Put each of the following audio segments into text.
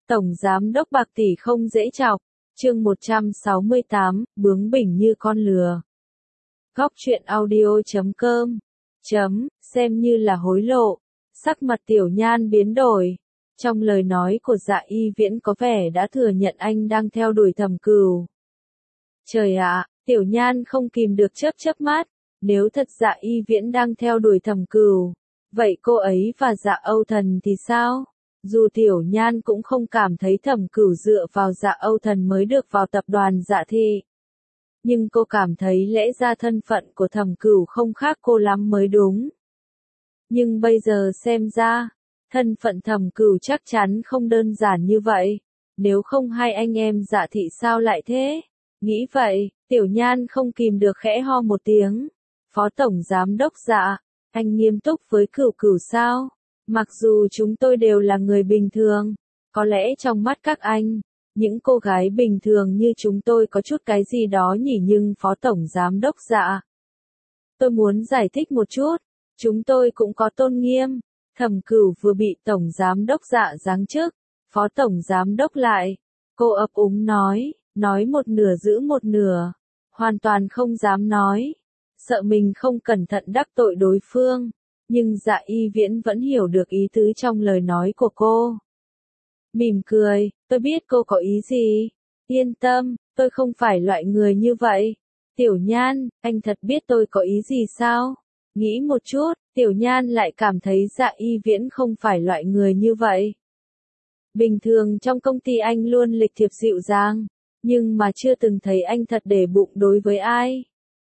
Tổng Giám đốc bạc tỷ không dễ chọc, chương 168, bướng bỉnh như con lừa. Góc truyện audio.com xem như là hối lộ, sắc mặt Tiểu Nhan biến đổi. Trong lời nói của Dạ Y Viễn có vẻ đã thừa nhận anh đang theo đuổi Thẩm Cửu. Trời ạ, Tiểu Nhan không kìm được chớp mắt, nếu thật Dạ Y Viễn đang theo đuổi Thẩm Cửu, vậy cô ấy và Dạ Âu Thần thì sao? Dù Tiểu Nhan cũng không cảm thấy Thẩm Cửu dựa vào Dạ Âu Thần mới được vào tập đoàn Dạ Thị. Nhưng cô cảm thấy lẽ ra thân phận của Thẩm Cửu không khác cô lắm mới đúng. Nhưng bây giờ xem ra, thân phận Thẩm Cửu chắc chắn không đơn giản như vậy. Nếu không hai anh em Dạ Thị sao lại thế? Nghĩ vậy, Tiểu Nhan không kìm được khẽ ho một tiếng. Phó Tổng Giám đốc Dạ, anh nghiêm túc với Cửu Cửu sao? Mặc dù chúng tôi đều là người bình thường, có lẽ trong mắt các anh, những cô gái bình thường như chúng tôi có chút cái gì đó nhỉ, nhưng Phó Tổng Giám đốc Dạ. Tôi muốn giải thích một chút, chúng tôi cũng có tôn nghiêm. Thẩm Cửu vừa bị Tổng Giám đốc Dạ giáng chức, Phó Tổng Giám đốc lại. Cô ấp úng nói một nửa giữ một nửa, hoàn toàn không dám nói, sợ mình không cẩn thận đắc tội đối phương. Nhưng Dạ Y Viễn vẫn hiểu được ý tứ trong lời nói của cô. Mỉm cười, tôi biết cô có ý gì. Yên tâm, tôi không phải loại người như vậy. Tiểu Nhan, anh thật biết tôi có ý gì sao? Nghĩ một chút, Tiểu Nhan lại cảm thấy Dạ Y Viễn không phải loại người như vậy. Bình thường trong công ty anh luôn lịch thiệp dịu dàng, nhưng mà chưa từng thấy anh thật để bụng đối với ai.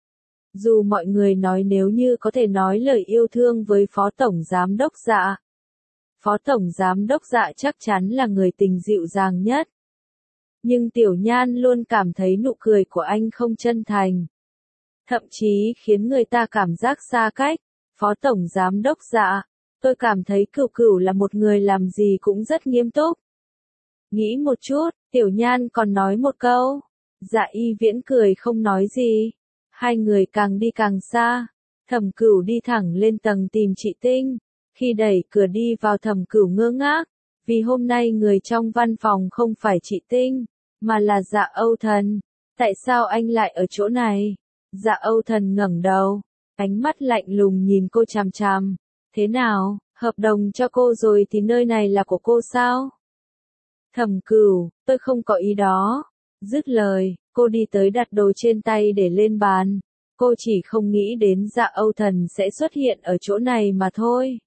Dù mọi người nói nếu như có thể nói lời yêu thương với Phó Tổng Giám đốc Dạ. Phó Tổng Giám đốc Dạ chắc chắn là người tình dịu dàng nhất. Nhưng Tiểu Nhan luôn cảm thấy nụ cười của anh không chân thành. Thậm chí khiến người ta cảm giác xa cách. Phó Tổng Giám đốc Dạ, tôi cảm thấy Cửu Cửu là một người làm gì cũng rất nghiêm túc. Nghĩ một chút, Tiểu Nhan còn nói một câu. Dạ Y Viễn cười không nói gì. Hai người càng đi càng xa. Thẩm Cửu đi thẳng lên tầng tìm chị Tinh. Khi đẩy cửa đi vào, Thẩm Cửu ngơ ngác, vì hôm nay người trong văn phòng không phải chị Tinh, mà là Dạ Âu Thần. Tại sao anh lại ở chỗ này? Dạ Âu Thần ngẩng đầu, ánh mắt lạnh lùng nhìn cô chằm chằm. Thế nào, hợp đồng cho cô rồi thì nơi này là của cô sao? Thẩm Cửu, tôi không có ý đó. Dứt lời, cô đi tới đặt đồ trên tay để lên bàn. Cô chỉ không nghĩ đến Dạ Âu Thần sẽ xuất hiện ở chỗ này mà thôi.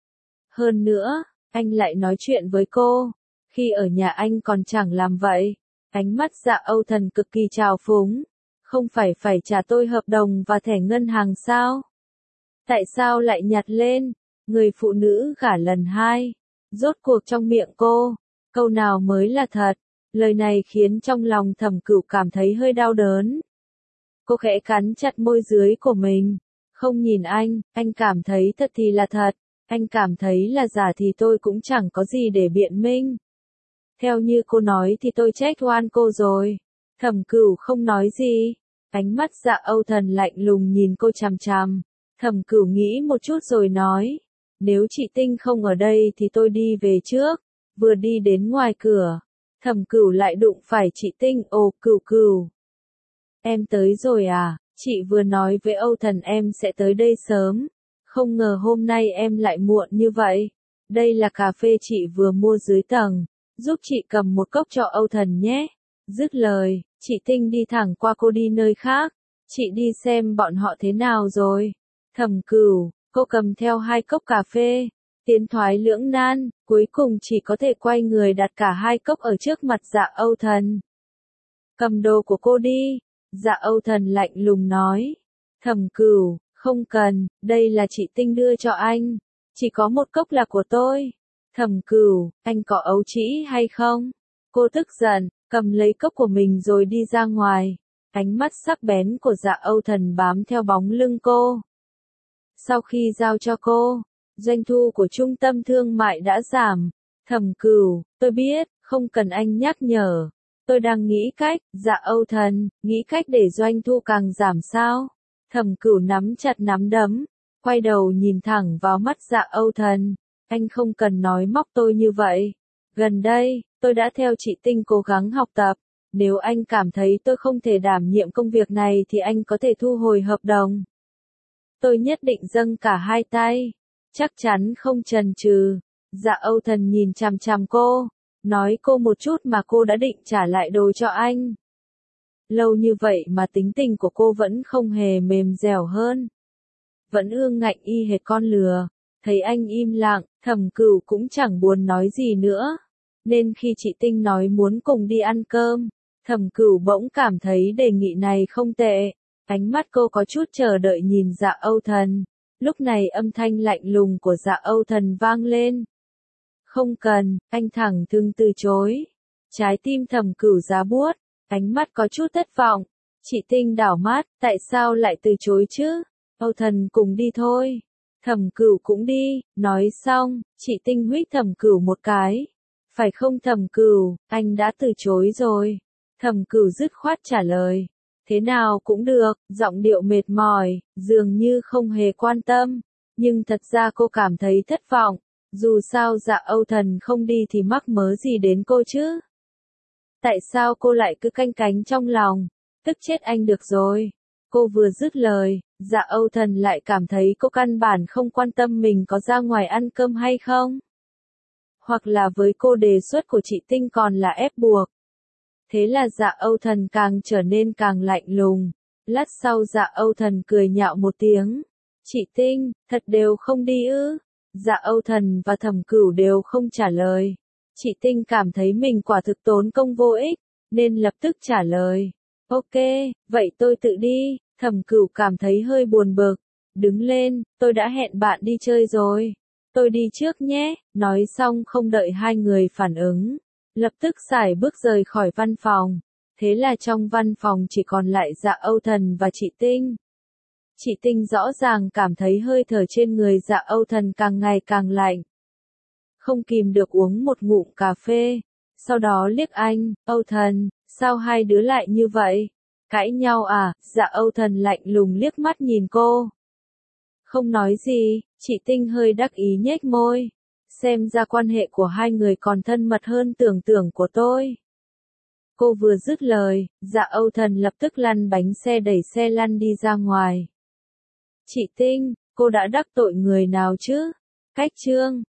Hơn nữa, anh lại nói chuyện với cô. Khi ở nhà anh còn chẳng làm vậy. Ánh mắt Dạ Âu Thần cực kỳ trào phúng. Không phải trả tôi hợp đồng và thẻ ngân hàng sao? Tại sao lại nhặt lên? Người phụ nữ gả lần hai. Rốt cuộc trong miệng cô, câu nào mới là thật? Lời này khiến trong lòng Thẩm Cửu cảm thấy hơi đau đớn. Cô khẽ cắn chặt môi dưới của mình. Không nhìn anh cảm thấy thật thì là thật, anh cảm thấy là giả thì tôi cũng chẳng có gì để biện minh. Theo như cô nói thì tôi trách oan cô rồi. Thẩm Cửu không nói gì. Ánh mắt Dạ Âu Thần lạnh lùng nhìn cô chằm chằm. Thẩm Cửu nghĩ một chút rồi nói. Nếu chị Tinh không ở đây thì tôi đi về trước. Vừa đi đến ngoài cửa, Thẩm Cửu lại đụng phải chị Tinh. Ồ, Cửu Cửu. Em tới rồi à? Chị vừa nói với Âu Thần em sẽ tới đây sớm. Không ngờ hôm nay em lại muộn như vậy. Đây là cà phê chị vừa mua dưới tầng. Giúp chị cầm một cốc cho Âu Thần nhé. Dứt lời, chị Tinh đi thẳng qua, cô đi nơi khác. Chị đi xem bọn họ thế nào rồi. Thẩm Cửu, cô cầm theo hai cốc cà phê. Tiến thoái lưỡng nan, cuối cùng chỉ có thể quay người đặt cả hai cốc ở trước mặt Dạ Âu Thần. Cầm đồ của cô đi. Dạ Âu Thần lạnh lùng nói. Thẩm Cửu, không cần, đây là chị Tinh đưa cho anh. Chỉ có một cốc là của tôi. Thẩm Cửu, anh có ấu trĩ hay không? Cô tức giận, cầm lấy cốc của mình rồi đi ra ngoài. Ánh mắt sắc bén của Dạ Âu Thần bám theo bóng lưng cô. Sau khi giao cho cô, doanh thu của trung tâm thương mại đã giảm. Thẩm Cửu, tôi biết, không cần anh nhắc nhở. Tôi đang nghĩ cách. Dạ Âu Thần, nghĩ cách để doanh thu càng giảm sao? Thẩm Cửu nắm chặt nắm đấm, quay đầu nhìn thẳng vào mắt Dạ Âu Thần. Anh không cần nói móc tôi như vậy. Gần đây, Tôi đã theo chị Tinh cố gắng học tập. Nếu anh cảm thấy tôi không thể đảm nhiệm công việc này thì anh có thể thu hồi hợp đồng. Tôi nhất định dâng cả hai tay. Chắc chắn không chần chừ. Dạ Âu Thần nhìn chằm chằm cô. Nói cô một chút mà cô đã định trả lại đồ cho anh. Lâu như vậy mà tính tình của cô vẫn không hề mềm dẻo hơn. Vẫn ương ngạnh y hệt con lừa. Thấy anh im lặng, Thẩm Cửu cũng chẳng buồn nói gì nữa. Nên khi chị Tinh nói muốn cùng đi ăn cơm, Thẩm Cửu bỗng cảm thấy đề nghị này không tệ. Ánh mắt cô có chút chờ đợi nhìn Dạ Âu Thần. Lúc này âm thanh lạnh lùng của Dạ Âu Thần vang lên. Không cần, anh thẳng thừng từ chối. Trái tim Thẩm Cửu giá buốt, ánh mắt có chút thất vọng. Chị Tinh đảo mắt, tại sao lại từ chối chứ? Âu Thần cùng đi thôi. Thẩm Cửu cũng đi, nói xong, chị Tinh huých Thẩm Cửu một cái. Phải không Thẩm Cửu, anh đã từ chối rồi. Thẩm Cửu dứt khoát trả lời. Thế nào cũng được, giọng điệu mệt mỏi, dường như không hề quan tâm. Nhưng thật ra cô cảm thấy thất vọng. Dù sao Dạ Âu Thần không đi thì mắc mớ gì đến cô chứ? Tại sao cô lại cứ canh cánh trong lòng? Tức chết anh được rồi. Cô vừa dứt lời, Dạ Âu Thần lại cảm thấy cô căn bản không quan tâm mình có ra ngoài ăn cơm hay không. Hoặc là với cô đề xuất của chị Tinh còn là ép buộc. Thế là Dạ Âu Thần càng trở nên càng lạnh lùng. Lát sau Dạ Âu Thần cười nhạo một tiếng. Chị Tinh, thật đều không đi ư? Dạ Âu Thần và Thẩm Cửu đều không trả lời. Chị Tinh cảm thấy mình quả thực tốn công vô ích, nên lập tức trả lời. Ok, vậy tôi tự đi. Thẩm Cửu cảm thấy hơi buồn bực. Đứng lên, tôi đã hẹn bạn đi chơi rồi. Tôi đi trước nhé. Nói xong không đợi hai người phản ứng. Lập tức sải bước rời khỏi văn phòng. Thế là trong văn phòng chỉ còn lại Dạ Âu Thần và chị Tinh. Chị Tinh rõ ràng cảm thấy hơi thở trên người Dạ Âu Thần càng ngày càng lạnh. Không kìm được uống một ngụm cà phê. Sau đó liếc anh, Âu Thần, sao hai đứa lại như vậy? Cãi nhau à? Dạ Âu Thần lạnh lùng liếc mắt nhìn cô. Không nói gì, chị Tinh hơi đắc ý nhếch môi. Xem ra quan hệ của hai người còn thân mật hơn tưởng tượng của tôi. Cô vừa dứt lời, Dạ Âu Thần lập tức lăn bánh xe đẩy xe lăn đi ra ngoài. Chị Tinh, cô đã đắc tội người nào chứ? Cách chương